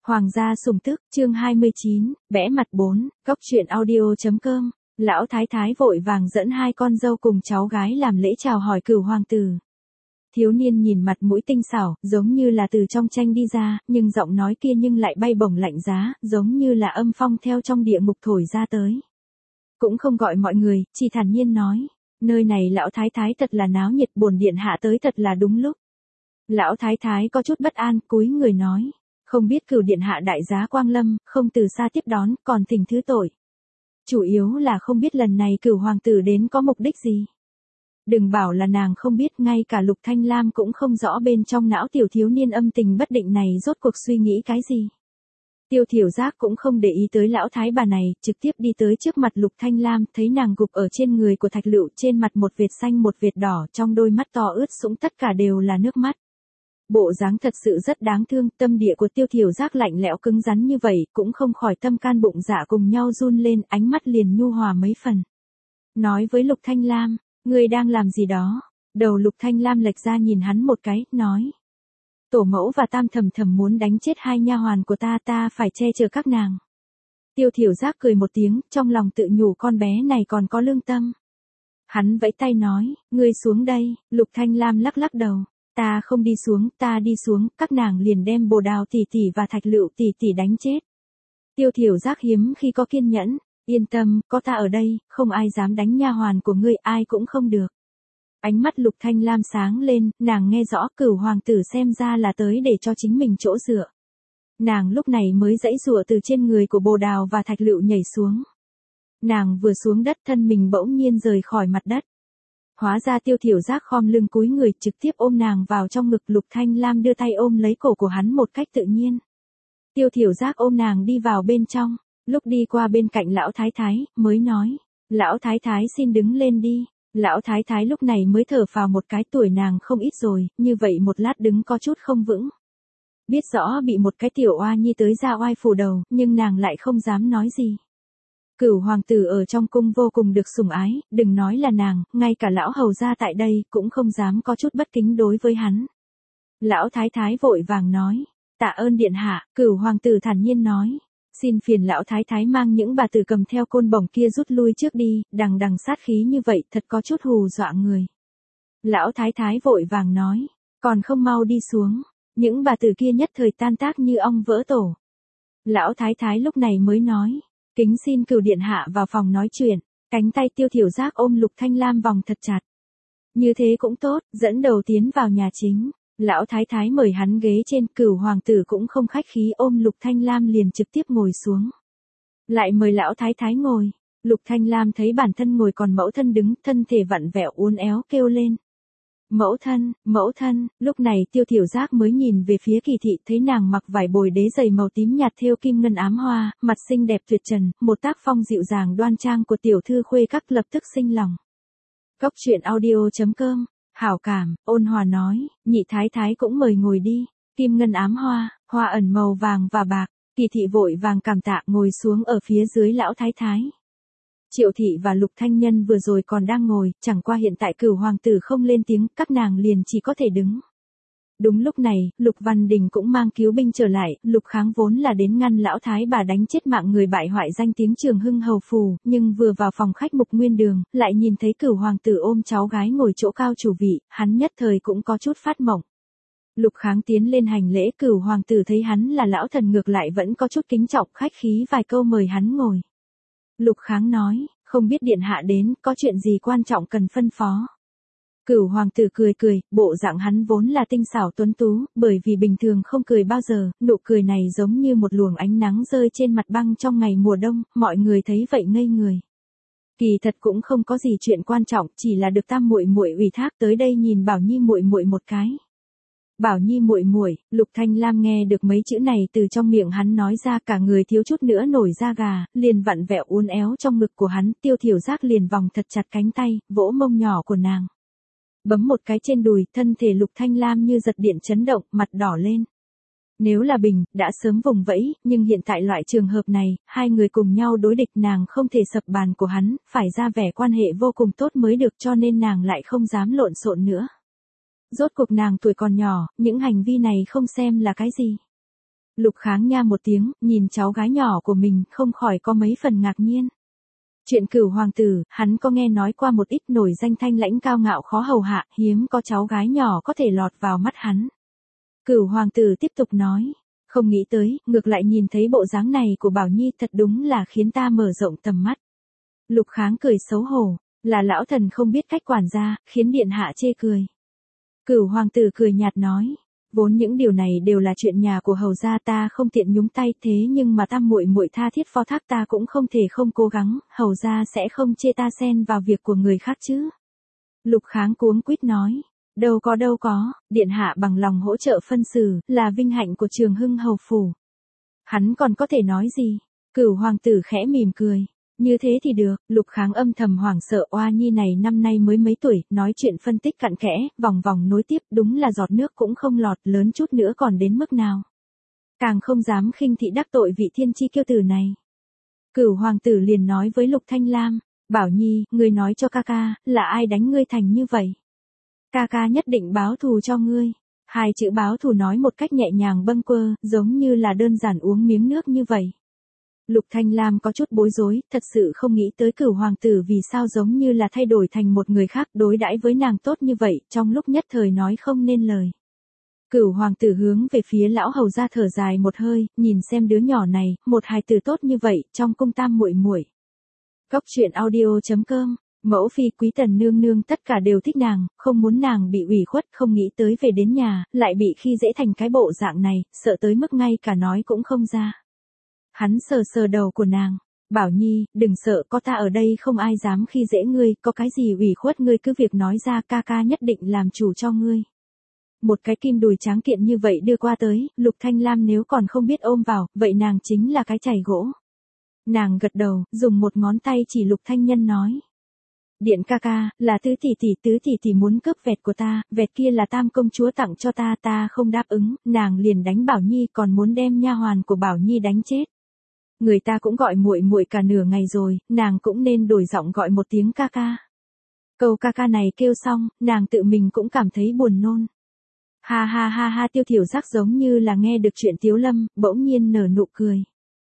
Hoàng gia sủng tức, chương 29, bẽ mặt 4, góc truyện audio.com. Lão thái thái vội vàng dẫn hai con dâu cùng cháu gái làm lễ chào hỏi cửu hoàng tử. Thiếu niên nhìn mặt mũi tinh xảo, giống như là từ trong tranh đi ra, nhưng giọng nói kia nhưng lại bay bổng lạnh giá, giống như là âm phong theo trong địa ngục thổi ra tới. Cũng không gọi mọi người, chỉ thản nhiên nói, nơi này lão thái thái thật là náo nhiệt, bổn điện hạ tới thật là đúng lúc. Lão thái thái có chút bất an, cúi người nói, không biết cửu điện hạ đại giá quang lâm, không từ xa tiếp đón, còn thỉnh thứ tội. Chủ yếu là không biết lần này cửu hoàng tử đến có mục đích gì. Đừng bảo là nàng không biết, ngay cả Lục Thanh Lam cũng không rõ bên trong não tiểu thiếu niên âm tình bất định này rốt cuộc suy nghĩ cái gì. Tiêu Thiểu Giác cũng không để ý tới lão thái bà này, trực tiếp đi tới trước mặt Lục Thanh Lam, thấy nàng gục ở trên người của Thạch Lựu, trên mặt một vệt xanh một vệt đỏ, trong đôi mắt to ướt sũng tất cả đều là nước mắt. Bộ dáng thật sự rất đáng thương, tâm địa của Tiêu Thiểu Giác lạnh lẽo cứng rắn như vậy, cũng không khỏi tâm can bụng dạ cùng nhau run lên, ánh mắt liền nhu hòa mấy phần. Nói với Lục Thanh Lam, ngươi đang làm gì đó? Đầu Lục Thanh Lam lệch ra nhìn hắn một cái, nói. Tổ mẫu và Tam thầm thầm muốn đánh chết hai nha hoàn của ta phải che chở các nàng. Tiêu Thiểu Giác cười một tiếng, trong lòng tự nhủ con bé này còn có lương tâm. Hắn vẫy tay nói, ngươi xuống đây. Lục Thanh Lam lắc lắc đầu. Ta không đi xuống, ta đi xuống, các nàng liền đem Bồ Đào tỷ tỷ và Thạch Lựu tỷ tỷ đánh chết. Tiêu Thiểu Giác hiếm khi có kiên nhẫn, yên tâm, có ta ở đây, không ai dám đánh nha hoàn của ngươi, ai cũng không được. Ánh mắt Lục Thanh Lam sáng lên, nàng nghe rõ cửu hoàng tử xem ra là tới để cho chính mình chỗ dựa. Nàng lúc này mới giãy giụa từ trên người của Bồ Đào và Thạch Lựu nhảy xuống. Nàng vừa xuống đất thân mình bỗng nhiên rời khỏi mặt đất. Hóa ra Tiêu Thiểu Giác khom lưng cúi người trực tiếp ôm nàng vào trong ngực. Lục Thanh Lam đưa tay ôm lấy cổ của hắn một cách tự nhiên. Tiêu Thiểu Giác ôm nàng đi vào bên trong, lúc đi qua bên cạnh lão thái thái, mới nói, lão thái thái xin đứng lên đi. Lão thái thái lúc này mới thở phào một cái, tuổi nàng không ít rồi, như vậy một lát đứng có chút không vững. Biết rõ bị một cái tiểu oa nhi tới ra oai phủ đầu, nhưng nàng lại không dám nói gì. Cửu hoàng tử ở trong cung vô cùng được sủng ái, đừng nói là nàng, ngay cả lão hầu gia tại đây cũng không dám có chút bất kính đối với hắn. Lão thái thái vội vàng nói, tạ ơn điện hạ. Cửu hoàng tử thản nhiên nói, xin phiền lão thái thái mang những bà tử cầm theo côn bổng kia rút lui trước đi, đằng đằng sát khí như vậy thật có chút hù dọa người. Lão thái thái vội vàng nói, còn không mau đi xuống. Những bà tử kia nhất thời tan tác như ong vỡ tổ. Lão thái thái lúc này mới nói, kính xin cửu điện hạ vào phòng nói chuyện. Cánh tay Tiêu Thiểu Giác ôm Lục Thanh Lam vòng thật chặt. Như thế cũng tốt, dẫn đầu tiến vào nhà chính. Lão thái thái mời hắn ghế trên, cửu hoàng tử cũng không khách khí ôm Lục Thanh Lam liền trực tiếp ngồi xuống. Lại mời lão thái thái ngồi. Lục Thanh Lam thấy bản thân ngồi còn mẫu thân đứng, thân thể vặn vẹo uốn éo kêu lên. Mẫu thân, lúc này Tiêu Thiểu Giác mới nhìn về phía Kỳ thị, thấy nàng mặc vải bồi đế dày màu tím nhạt thêu kim ngân ám hoa, mặt xinh đẹp tuyệt trần, một tác phong dịu dàng đoan trang của tiểu thư khuê các, lập tức sinh lòng. Góc truyện audio.com, hảo cảm, ôn hòa nói, nhị thái thái cũng mời ngồi đi. Kim ngân ám hoa, hoa ẩn màu vàng và bạc. Kỳ thị vội vàng cảm tạ ngồi xuống ở phía dưới lão thái thái. Triệu thị và Lục Thanh Nhân vừa rồi còn đang ngồi, chẳng qua hiện tại cửu hoàng tử không lên tiếng, các nàng liền chỉ có thể đứng. Đúng lúc này, Lục Văn Đình cũng mang cứu binh trở lại. Lục Kháng vốn là đến ngăn lão thái bà đánh chết mạng người bại hoại danh tiếng Trường Hưng hầu phủ, nhưng vừa vào phòng khách Mục Nguyên Đường, lại nhìn thấy cửu hoàng tử ôm cháu gái ngồi chỗ cao chủ vị, hắn nhất thời cũng có chút phát mộng. Lục Kháng tiến lên hành lễ, cửu hoàng tử thấy hắn là lão thần ngược lại vẫn có chút kính trọng, khách khí vài câu mời hắn ngồi. Lục Kháng nói, không biết điện hạ đến, có chuyện gì quan trọng cần phân phó. Cửu hoàng tử cười cười, bộ dạng hắn vốn là tinh xảo tuấn tú, bởi vì bình thường không cười bao giờ, nụ cười này giống như một luồng ánh nắng rơi trên mặt băng trong ngày mùa đông, mọi người thấy vậy ngây người. Kỳ thật cũng không có gì chuyện quan trọng, chỉ là được Tam muội muội ủy thác tới đây nhìn Bảo Nhi muội muội một cái. Bảo Nhi muội muội. Lục Thanh Lam nghe được mấy chữ này từ trong miệng hắn nói ra, cả người thiếu chút nữa nổi da gà, liền vặn vẹo uốn éo trong ngực của hắn. Tiêu Thiểu Giác liền vòng thật chặt cánh tay, vỗ mông nhỏ của nàng, bấm một cái trên đùi, thân thể Lục Thanh Lam như giật điện chấn động, mặt đỏ lên. Nếu là bình, đã sớm vùng vẫy, nhưng hiện tại loại trường hợp này, hai người cùng nhau đối địch, nàng không thể sập bàn của hắn, phải ra vẻ quan hệ vô cùng tốt mới được, cho nên nàng lại không dám lộn xộn nữa. Rốt cuộc nàng tuổi còn nhỏ, những hành vi này không xem là cái gì. Lục Kháng nha một tiếng, nhìn cháu gái nhỏ của mình, không khỏi có mấy phần ngạc nhiên. Chuyện Cửu hoàng tử, hắn có nghe nói qua một ít, nổi danh thanh lãnh cao ngạo khó hầu hạ, hiếm có cháu gái nhỏ có thể lọt vào mắt hắn. Cửu hoàng tử tiếp tục nói, không nghĩ tới, ngược lại nhìn thấy bộ dáng này của Bảo Nhi thật đúng là khiến ta mở rộng tầm mắt. Lục Kháng cười xấu hổ, là lão thần không biết cách quản gia, khiến điện hạ chê cười. Cửu hoàng tử cười nhạt nói, vốn những điều này đều là chuyện nhà của hầu gia, ta không tiện nhúng tay, thế nhưng mà Tam muội muội tha thiết phó thác, ta cũng không thể không cố gắng, hầu gia sẽ không chê ta xen vào việc của người khác chứ. Lục Kháng cuống quýt nói, đâu có, điện hạ bằng lòng hỗ trợ phân xử, là vinh hạnh của Trường Hưng hầu phủ. Hắn còn có thể nói gì? Cửu hoàng tử khẽ mỉm cười. Như thế thì được. Lục Kháng âm thầm hoảng sợ, oa nhi này năm nay mới mấy tuổi, nói chuyện phân tích cặn kẽ, vòng vòng nối tiếp, đúng là giọt nước cũng không lọt, lớn chút nữa còn đến mức nào. Càng không dám khinh thị đắc tội vị thiên chi kiêu tử này. Cửu hoàng tử liền nói với Lục Thanh Lam, Bảo Nhi, ngươi nói cho ca ca, là ai đánh ngươi thành như vậy? Ca ca nhất định báo thù cho ngươi. Hai chữ báo thù nói một cách nhẹ nhàng bâng quơ, giống như là đơn giản uống miếng nước như vậy. Lục Thanh Lam có chút bối rối, thật sự không nghĩ tới Cửu hoàng tử vì sao giống như là thay đổi thành một người khác, đối đãi với nàng tốt như vậy, trong lúc nhất thời nói không nên lời. Cửu hoàng tử hướng về phía lão hầu gia thở dài một hơi, nhìn xem đứa nhỏ này, một hài tử tốt như vậy, trong cung Tam muội muội. Cốc truyện audio.com, mẫu phi Quý Tần nương nương tất cả đều thích nàng, không muốn nàng bị ủy khuất, không nghĩ tới về đến nhà, lại bị khi dễ thành cái bộ dạng này, sợ tới mức ngay cả nói cũng không ra. Hắn sờ sờ đầu của nàng, Bảo Nhi, đừng sợ, có ta ở đây không ai dám khi dễ ngươi, có cái gì ủy khuất ngươi cứ việc nói ra, ca ca nhất định làm chủ cho ngươi. Một cái kim đùi tráng kiện như vậy đưa qua tới, Lục Thanh Lam nếu còn không biết ôm vào, vậy nàng chính là cái chày gỗ. Nàng gật đầu, dùng một ngón tay chỉ Lục Thanh Nhân nói. Điện ca ca, là tứ tỷ tỷ muốn cướp vẹt của ta, vẹt kia là Tam công chúa tặng cho ta, ta không đáp ứng, nàng liền đánh Bảo Nhi, còn muốn đem nha hoàn của Bảo Nhi đánh chết. Người ta cũng gọi muội muội cả nửa ngày rồi, nàng cũng nên đổi giọng gọi một tiếng ca ca. Câu ca ca này kêu xong, nàng tự mình cũng cảm thấy buồn nôn. Ha ha ha ha, Tiêu Thiểu Giác giống như là nghe được chuyện Tiếu Lâm, bỗng nhiên nở nụ cười.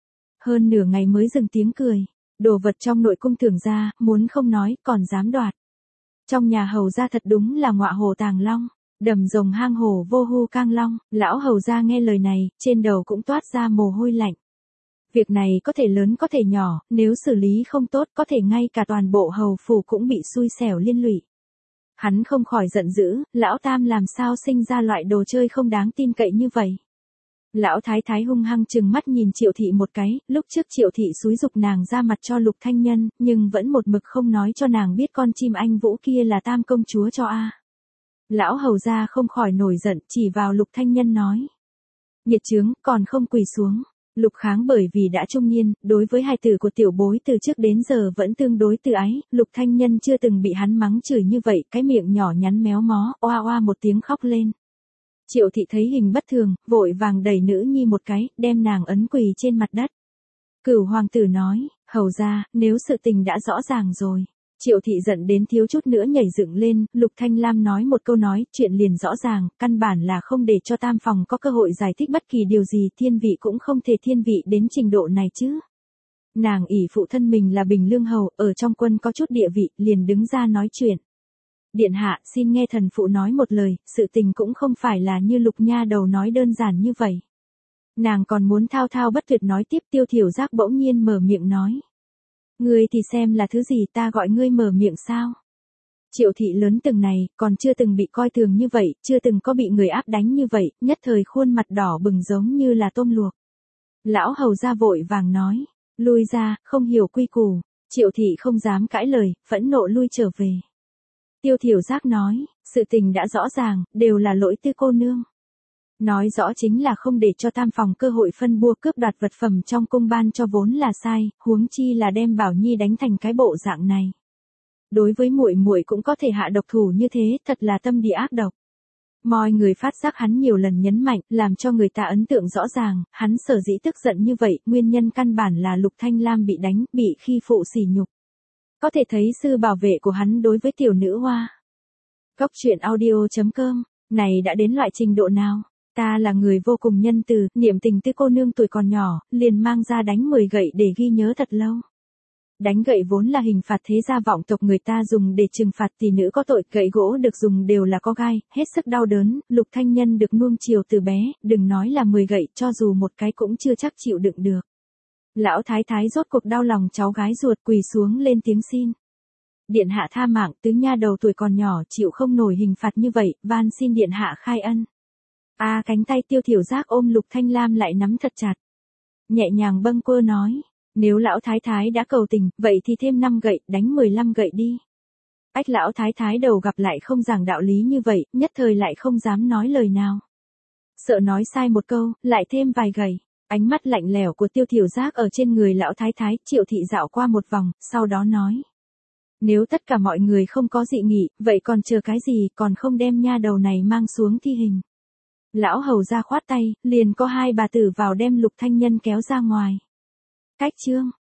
Hơn nửa ngày mới dừng tiếng cười. Đồ vật trong nội cung Thường gia, muốn không nói, còn dám đoạt. Trong nhà hầu gia thật đúng là ngọa hồ tàng long, đầm rồng hang hồ vô hu cang long, lão hầu gia nghe lời này, trên đầu cũng toát ra mồ hôi lạnh. Việc này có thể lớn có thể nhỏ, nếu xử lý không tốt có thể ngay cả toàn bộ hầu phủ cũng bị xui xẻo liên lụy. Hắn không khỏi giận dữ, lão Tam làm sao sinh ra loại đồ chơi không đáng tin cậy như vậy. Lão thái thái hung hăng trừng mắt nhìn Triệu thị một cái, lúc trước Triệu thị xúi giục nàng ra mặt cho Lục Thanh Nhân, nhưng vẫn một mực không nói cho nàng biết con chim anh vũ kia là Tam công chúa cho a. Lão hầu gia không khỏi nổi giận, chỉ vào Lục Thanh Nhân nói. Nghiệt chướng, còn không quỳ xuống. Lục Kháng bởi vì đã trung niên, đối với hài tử của tiểu bối từ trước đến giờ vẫn tương đối từ ái, Lục Thanh Nhân chưa từng bị hắn mắng chửi như vậy, cái miệng nhỏ nhắn méo mó, oa oa một tiếng khóc lên. Triệu thị thấy hình bất thường, vội vàng đẩy nữ nhi một cái, đem nàng ấn quỳ trên mặt đất. Cửu hoàng tử nói, hầu ra, nếu sự tình đã rõ ràng rồi. Triệu thị giận đến thiếu chút nữa nhảy dựng lên, Lục Thanh Lam nói một câu nói, chuyện liền rõ ràng, căn bản là không để cho Tam phòng có cơ hội giải thích bất kỳ điều gì, thiên vị cũng không thể thiên vị đến trình độ này chứ. Nàng ỷ phụ thân mình là Bình Lương hầu, ở trong quân có chút địa vị, liền đứng ra nói chuyện. Điện hạ, xin nghe thần phụ nói một lời, sự tình cũng không phải là như Lục nha đầu nói đơn giản như vậy. Nàng còn muốn thao thao bất tuyệt nói tiếp. Tiêu Thiểu Giác bỗng nhiên mở miệng nói. Ngươi thì xem là thứ gì, ta gọi ngươi mở miệng sao? Triệu thị lớn từng này, còn chưa từng bị coi thường như vậy, chưa từng có bị người áp đánh như vậy, nhất thời khuôn mặt đỏ bừng giống như là tôm luộc. Lão hầu ra vội vàng nói, lui ra, không hiểu quy củ. Triệu thị không dám cãi lời, phẫn nộ lui trở về. Tiêu Thiểu Giác nói, sự tình đã rõ ràng, đều là lỗi Tư cô nương. Nói rõ chính là không để cho Tam phòng cơ hội phân bua cướp đoạt vật phẩm trong cung ban cho vốn là sai, huống chi là đem Bảo Nhi đánh thành cái bộ dạng này. Đối với muội muội cũng có thể hạ độc thủ như thế, thật là tâm địa ác độc. Mọi người phát giác hắn nhiều lần nhấn mạnh, làm cho người ta ấn tượng rõ ràng, hắn sở dĩ tức giận như vậy, nguyên nhân căn bản là Lục Thanh Lam bị đánh, bị khi phụ sỉ nhục. Có thể thấy sự bảo vệ của hắn đối với tiểu nữ hoa. Cốc truyện audio.com, này đã đến loại trình độ nào? Ta là người vô cùng nhân từ, niệm tình tư cô nương tuổi còn nhỏ, liền mang ra đánh 10 gậy để ghi nhớ thật lâu. Đánh gậy vốn là hình phạt thế gia vọng tộc người ta dùng để trừng phạt tỷ nữ có tội, gậy gỗ được dùng đều là có gai, hết sức đau đớn, Lục Thanh Nhân được nuông chiều từ bé, đừng nói là 10 gậy, cho dù một cái cũng chưa chắc chịu đựng được. Lão thái thái rốt cuộc đau lòng cháu gái ruột, quỳ xuống lên tiếng xin. Điện hạ tha mạng, tứ nha đầu tuổi còn nhỏ chịu không nổi hình phạt như vậy, van xin điện hạ khai ân. Cánh tay Tiêu Thiểu Giác ôm Lục Thanh Lam lại nắm thật chặt. Nhẹ nhàng bâng quơ nói, nếu lão thái thái đã cầu tình, vậy thì thêm 5 gậy, đánh 15 gậy đi. Ách, lão thái thái đầu gặp lại không giảng đạo lý như vậy, nhất thời lại không dám nói lời nào. Sợ nói sai một câu, lại thêm vài gậy. Ánh mắt lạnh lẽo của Tiêu Thiểu Giác ở trên người lão thái thái, Triệu thị dạo qua một vòng, sau đó nói. Nếu tất cả mọi người không có dị nghị, vậy còn chờ cái gì, còn không đem nha đầu này mang xuống thi hình. Lão hầu ra khoát tay, liền có 2 bà tử vào đem Lục Thanh Nhân kéo ra ngoài. Cách chương